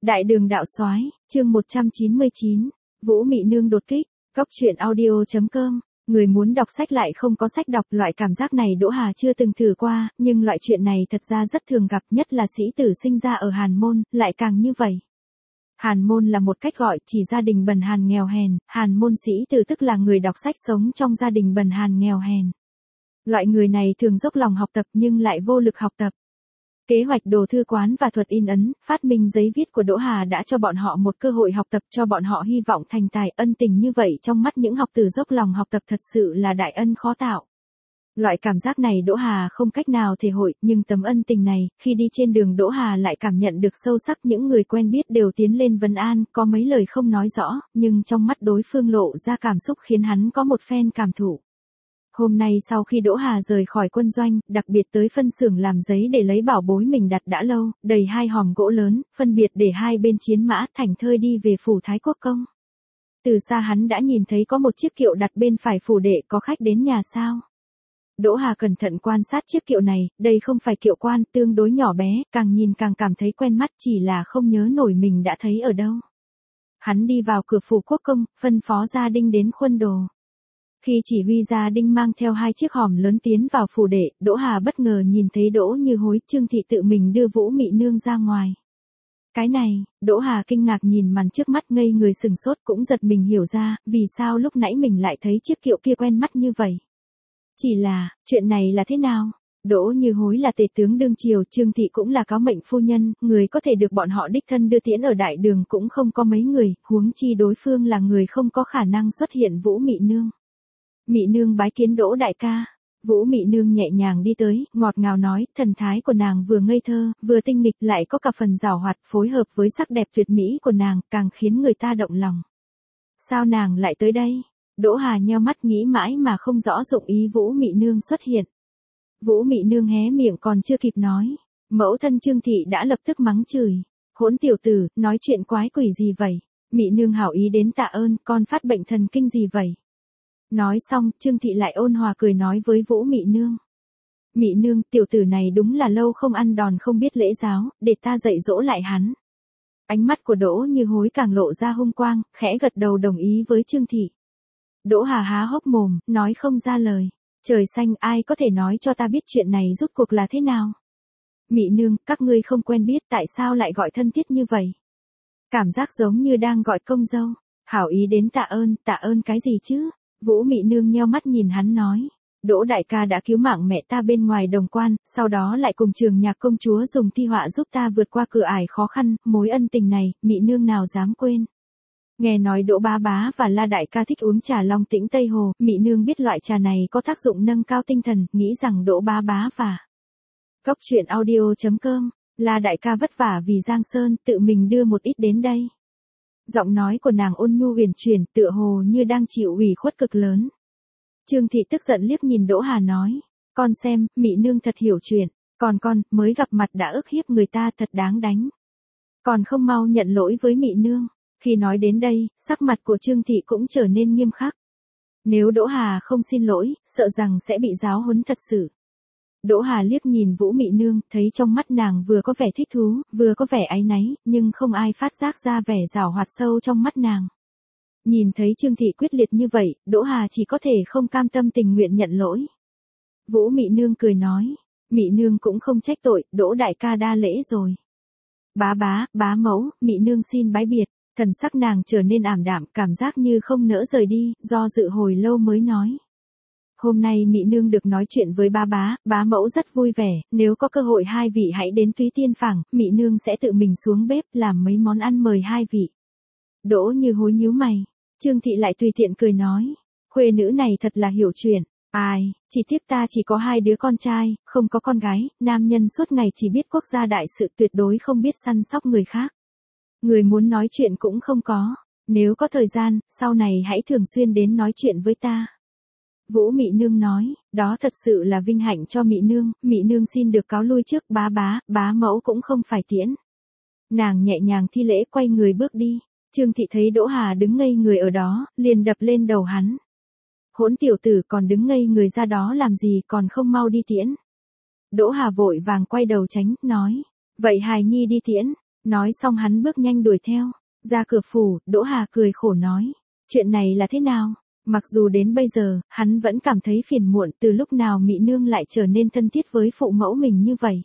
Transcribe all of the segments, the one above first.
Đại đường đạo soái, chương 199, Vũ Mị Nương đột kích, Góc truyện audio.com. Người muốn đọc sách lại không có sách đọc, loại cảm giác này Đỗ Hà chưa từng thử qua, nhưng loại chuyện này thật ra rất thường gặp, nhất là sĩ tử sinh ra ở Hàn Môn, lại càng như vậy. Hàn Môn là một cách gọi chỉ gia đình bần hàn nghèo hèn, Hàn Môn sĩ tử tức là người đọc sách sống trong gia đình bần hàn nghèo hèn. Loại người này thường dốc lòng học tập nhưng lại vô lực học tập. Kế hoạch đồ thư quán và thuật in ấn, phát minh giấy viết của Đỗ Hà đã cho bọn họ một cơ hội học tập, cho bọn họ hy vọng thành tài. Ân tình như vậy trong mắt những học tử dốc lòng học tập thật sự là đại ân khó tạo. Loại cảm giác này Đỗ Hà không cách nào thể hội, nhưng tấm ân tình này, khi đi trên đường Đỗ Hà lại cảm nhận được sâu sắc. Những người quen biết đều tiến lên vấn an, có mấy lời không nói rõ, nhưng trong mắt đối phương lộ ra cảm xúc khiến hắn có một phen cảm thụ. Hôm nay sau khi Đỗ Hà rời khỏi quân doanh, đặc biệt tới phân xưởng làm giấy để lấy bảo bối mình đặt đã lâu, đầy 2 hòm gỗ lớn, phân biệt để hai bên chiến mã, thảnh thơi đi về phủ Thái Quốc Công. Từ xa hắn đã nhìn thấy có một chiếc kiệu đặt bên phải phủ đệ, có khách đến nhà sao? Đỗ Hà cẩn thận quan sát chiếc kiệu này, đây không phải kiệu quan, tương đối nhỏ bé, càng nhìn càng cảm thấy quen mắt, chỉ là không nhớ nổi mình đã thấy ở đâu. Hắn đi vào cửa phủ Quốc Công, phân phó gia đinh đến khuân đồ. Khi chỉ huy gia đinh mang theo 2 chiếc hòm lớn tiến vào phủ đệ, Đỗ Hà bất ngờ nhìn thấy Đỗ Như Hối, Trương Thị tự mình đưa Vũ Mị Nương ra ngoài. Cái này, Đỗ Hà kinh ngạc nhìn màn trước mắt, ngây người sừng sốt, cũng giật mình hiểu ra, vì sao lúc nãy mình lại thấy chiếc kiệu kia quen mắt như vậy. Chỉ là, chuyện này là thế nào? Đỗ Như Hối là tể tướng đương triều, Trương Thị cũng là cáo mệnh phu nhân, người có thể được bọn họ đích thân đưa tiễn ở đại đường cũng không có mấy người, huống chi đối phương là người không có khả năng xuất hiện. Vũ Mị Nương. Mị Nương bái kiến Đỗ đại ca. Vũ Mị Nương nhẹ nhàng đi tới, ngọt ngào nói, thần thái của nàng vừa ngây thơ, vừa tinh nghịch, lại có cả phần giảo hoạt, phối hợp với sắc đẹp tuyệt mỹ của nàng, càng khiến người ta động lòng. Sao nàng lại tới đây? Đỗ Hà nheo mắt nghĩ mãi mà không rõ dụng ý Vũ Mị Nương xuất hiện. Vũ Mị Nương hé miệng còn chưa kịp nói, mẫu thân Trương Thị đã lập tức mắng chửi. Hỗn tiểu tử, nói chuyện quái quỷ gì vậy? Mị Nương hảo ý đến tạ ơn, con phát bệnh thần kinh gì vậy? Nói xong, Trương Thị lại ôn hòa cười nói với Vũ Mị Nương. Mị Nương, tiểu tử này đúng là lâu không ăn đòn không biết lễ giáo, để ta dạy dỗ lại hắn. Ánh mắt của Đỗ Như Hối càng lộ ra hung quang, khẽ gật đầu đồng ý với Trương Thị. Đỗ Hà há hốc mồm, nói không ra lời. Trời xanh, ai có thể nói cho ta biết chuyện này rốt cuộc là thế nào? Mị Nương, các ngươi không quen biết, tại sao lại gọi thân thiết như vậy? Cảm giác giống như đang gọi công dâu. Hảo ý đến tạ ơn cái gì chứ? Vũ Mị Nương nheo mắt nhìn hắn nói, Đỗ đại ca đã cứu mạng mẹ ta bên ngoài đồng quan, sau đó lại cùng Trường Nhạc công chúa dùng thi họa giúp ta vượt qua cửa ải khó khăn, mối ân tình này, Mị Nương nào dám quên. Nghe nói Đỗ bá bá và La đại ca thích uống trà Long Tĩnh Tây Hồ, Mị Nương biết loại trà này có tác dụng nâng cao tinh thần, nghĩ rằng Đỗ bá bá và Góc truyện audio.com, La đại ca vất vả vì Giang Sơn, tự mình đưa một ít đến đây. Giọng nói của nàng ôn nhu huyền chuyển, tựa hồ như đang chịu ủy khuất cực lớn. Trương Thị tức giận liếc nhìn Đỗ Hà nói, con xem, Mị Nương thật hiểu chuyện, còn con, mới gặp mặt đã ức hiếp người ta, thật đáng đánh. Còn không mau nhận lỗi với Mị Nương. Khi nói đến đây, sắc mặt của Trương Thị cũng trở nên nghiêm khắc. Nếu Đỗ Hà không xin lỗi, sợ rằng sẽ bị giáo huấn thật sự. Đỗ Hà liếc nhìn Vũ Mị Nương, thấy trong mắt nàng vừa có vẻ thích thú, vừa có vẻ áy náy, nhưng không ai phát giác ra vẻ giảo hoạt sâu trong mắt nàng. Nhìn thấy Trương Thị quyết liệt như vậy, Đỗ Hà chỉ có thể không cam tâm tình nguyện nhận lỗi. Vũ Mị Nương cười nói, Mị Nương cũng không trách tội, Đỗ đại ca đa lễ rồi. Bá mẫu, Mị Nương xin bái biệt. Thần sắc nàng trở nên ảm đạm, cảm giác như không nỡ rời đi, do dự hồi lâu mới nói. Hôm nay Mị Nương được nói chuyện với bá mẫu rất vui vẻ, nếu có cơ hội hai vị hãy đến Túy Tiên Phảng, Mị Nương sẽ tự mình xuống bếp làm mấy món ăn mời hai vị. Đỗ Như Hối nhíu mày, Trương Thị lại tùy tiện cười nói, khuê nữ này thật là hiểu chuyện, ai, chỉ tiếc ta chỉ có 2 đứa con trai, không có con gái, nam nhân suốt ngày chỉ biết quốc gia đại sự, tuyệt đối không biết săn sóc người khác. Người muốn nói chuyện cũng không có, nếu có thời gian, sau này hãy thường xuyên đến nói chuyện với ta. Vũ Mị Nương nói, đó thật sự là vinh hạnh cho Mị Nương xin được cáo lui trước, bá mẫu cũng không phải tiễn. Nàng nhẹ nhàng thi lễ quay người bước đi, Trương Thị thấy Đỗ Hà đứng ngây người ở đó, liền đập lên đầu hắn. Hỗn tiểu tử, còn đứng ngây người ra đó làm gì, còn không mau đi tiễn. Đỗ Hà vội vàng quay đầu tránh, nói, vậy hài nhi đi tiễn. Nói xong hắn bước nhanh đuổi theo. Ra cửa phủ, Đỗ Hà cười khổ nói. Chuyện này là thế nào? Mặc dù đến bây giờ, hắn vẫn cảm thấy phiền muộn từ lúc nào Mị Nương lại trở nên thân thiết với phụ mẫu mình như vậy.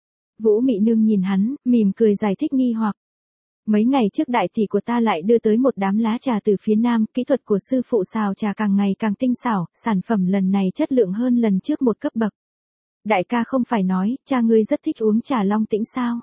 Vũ Mị Nương nhìn hắn, mỉm cười giải thích nghi hoặc. Mấy ngày trước đại tỷ của ta lại đưa tới một đám lá trà từ phía Nam, kỹ thuật của sư phụ xào trà càng ngày càng tinh xảo, sản phẩm lần này chất lượng hơn lần trước một cấp bậc. Đại ca không phải nói, cha ngươi rất thích uống trà Long Tĩnh sao?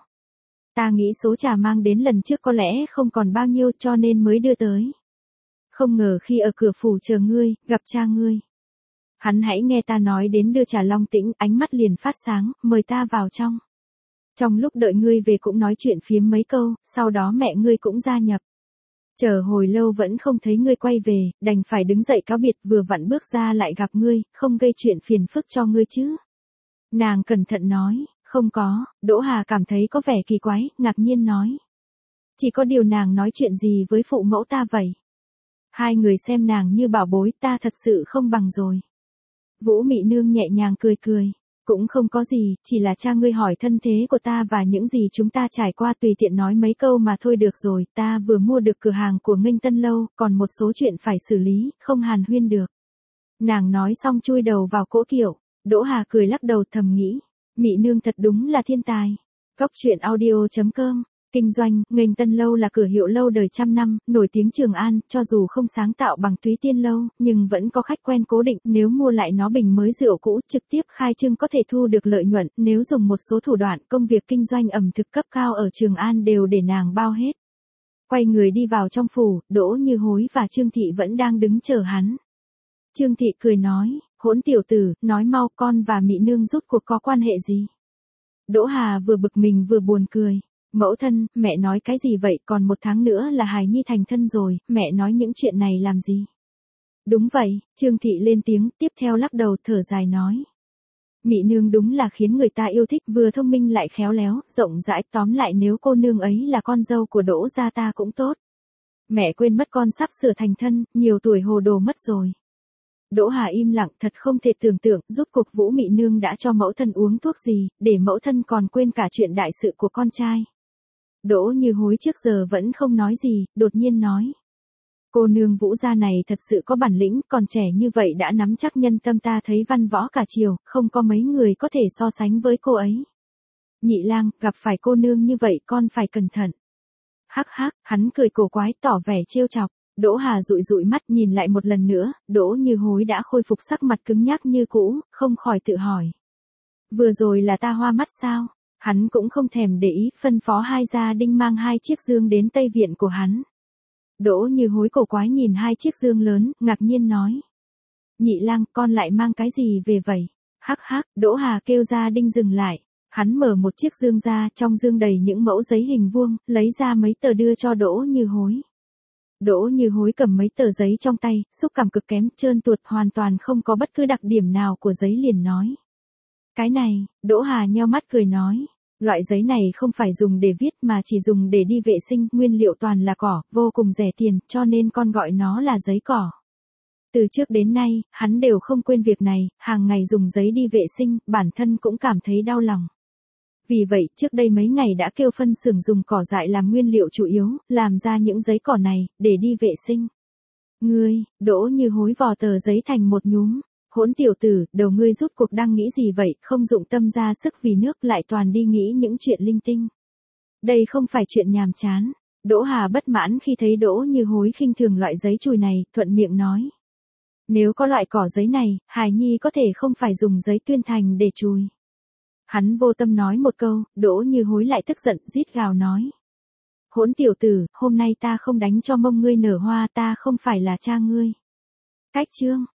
Ta nghĩ số trà mang đến lần trước có lẽ không còn bao nhiêu cho nên mới đưa tới. Không ngờ khi ở cửa phủ chờ ngươi, gặp cha ngươi. Hắn hãy nghe ta nói đến đưa trà Long Tĩnh, ánh mắt liền phát sáng, mời ta vào trong. Trong lúc đợi ngươi về cũng nói chuyện phiếm mấy câu, sau đó mẹ ngươi cũng gia nhập. Chờ hồi lâu vẫn không thấy ngươi quay về, đành phải đứng dậy cáo biệt, vừa vặn bước ra lại gặp ngươi, không gây chuyện phiền phức cho ngươi chứ. Nàng cẩn thận nói, không có. Đỗ Hà cảm thấy có vẻ kỳ quái, ngạc nhiên nói. Chỉ có điều nàng nói chuyện gì với phụ mẫu ta vậy? Hai người xem nàng như bảo bối, ta thật sự không bằng rồi. Vũ Mị Nương nhẹ nhàng cười cười. Cũng không có gì, chỉ là cha ngươi hỏi thân thế của ta và những gì chúng ta trải qua, tùy tiện nói mấy câu mà thôi được rồi, ta vừa mua được cửa hàng của Nghênh Tân Lâu, còn một số chuyện phải xử lý, không hàn huyên được. Nàng nói xong chui đầu vào cỗ kiệu. Đỗ Hà cười lắc đầu thầm nghĩ, Mị Nương thật đúng là thiên tài. Góc truyện audio.com. Kinh doanh, Nghênh Tân Lâu là cửa hiệu lâu đời trăm năm, nổi tiếng Trường An, cho dù không sáng tạo bằng Túy Tiên Lâu, nhưng vẫn có khách quen cố định, nếu mua lại nó bình mới rượu cũ, trực tiếp khai trương có thể thu được lợi nhuận, nếu dùng một số thủ đoạn, công việc kinh doanh ẩm thực cấp cao ở Trường An đều để nàng bao hết. Quay người đi vào trong phủ, Đỗ Như Hối và Trương Thị vẫn đang đứng chờ hắn. Trương Thị cười nói, hỗn tiểu tử, nói mau, con và Mị Nương rốt cuộc có quan hệ gì? Đỗ Hà vừa bực mình vừa buồn cười. Mẫu thân, mẹ nói cái gì vậy, còn một tháng nữa là hài nhi thành thân rồi, mẹ nói những chuyện này làm gì? Đúng vậy, Trương Thị lên tiếng, tiếp theo lắc đầu thở dài nói. Mị Nương đúng là khiến người ta yêu thích, vừa thông minh lại khéo léo, rộng rãi, tóm lại nếu cô nương ấy là con dâu của Đỗ gia ta cũng tốt. Mẹ quên mất con sắp sửa thành thân, nhiều tuổi hồ đồ mất rồi. Đỗ Hà im lặng, thật không thể tưởng tượng, rốt cuộc Vũ Mị Nương đã cho mẫu thân uống thuốc gì, để mẫu thân còn quên cả chuyện đại sự của con trai. Đỗ Như Hối trước giờ vẫn không nói gì, đột nhiên nói. Cô nương Vũ gia này thật sự có bản lĩnh, còn trẻ như vậy đã nắm chắc nhân tâm, ta thấy văn võ cả triều, không có mấy người có thể so sánh với cô ấy. Nhị lang, gặp phải cô nương như vậy con phải cẩn thận. Hắc hắc, hắn cười cổ quái tỏ vẻ trêu chọc. Đỗ Hà dụi dụi mắt nhìn lại một lần nữa, Đỗ Như Hối đã khôi phục sắc mặt cứng nhắc như cũ, không khỏi tự hỏi. Vừa rồi là ta hoa mắt sao? Hắn cũng không thèm để ý, phân phó hai gia đinh mang hai chiếc dương đến Tây Viện của hắn. Đỗ Như Hối cổ quái nhìn hai chiếc dương lớn, ngạc nhiên nói. Nhị lang, con lại mang cái gì về vậy? Hắc hắc, Đỗ Hà kêu gia đinh dừng lại. Hắn mở một chiếc dương ra, trong dương đầy những mẫu giấy hình vuông, lấy ra mấy tờ đưa cho Đỗ Như Hối. Đỗ Như Hối cầm mấy tờ giấy trong tay, xúc cảm cực kém, trơn tuột, hoàn toàn không có bất cứ đặc điểm nào của giấy, liền nói. Cái này, Đỗ Hà nheo mắt cười nói. Loại giấy này không phải dùng để viết mà chỉ dùng để đi vệ sinh, nguyên liệu toàn là cỏ, vô cùng rẻ tiền, cho nên con gọi nó là giấy cỏ. Từ trước đến nay, hắn đều không quên việc này, hàng ngày dùng giấy đi vệ sinh, bản thân cũng cảm thấy đau lòng. Vì vậy, trước đây mấy ngày đã kêu phân xưởng dùng cỏ dại làm nguyên liệu chủ yếu, làm ra những giấy cỏ này, để đi vệ sinh. Ngươi, Đỗ Như Hối vò tờ giấy thành một nhúm. Hỗn tiểu tử, đầu ngươi rút cuộc đang nghĩ gì vậy, không dụng tâm ra sức vì nước lại toàn đi nghĩ những chuyện linh tinh. Đây không phải chuyện nhàm chán. Đỗ Hà bất mãn khi thấy Đỗ Như Hối khinh thường loại giấy chùi này, thuận miệng nói. Nếu có loại cỏ giấy này, hài nhi có thể không phải dùng giấy tuyên thành để chùi. Hắn vô tâm nói một câu, Đỗ Như Hối lại tức giận, rít gào nói. Hỗn tiểu tử, hôm nay ta không đánh cho mông ngươi nở hoa, ta không phải là cha ngươi. Cách chương.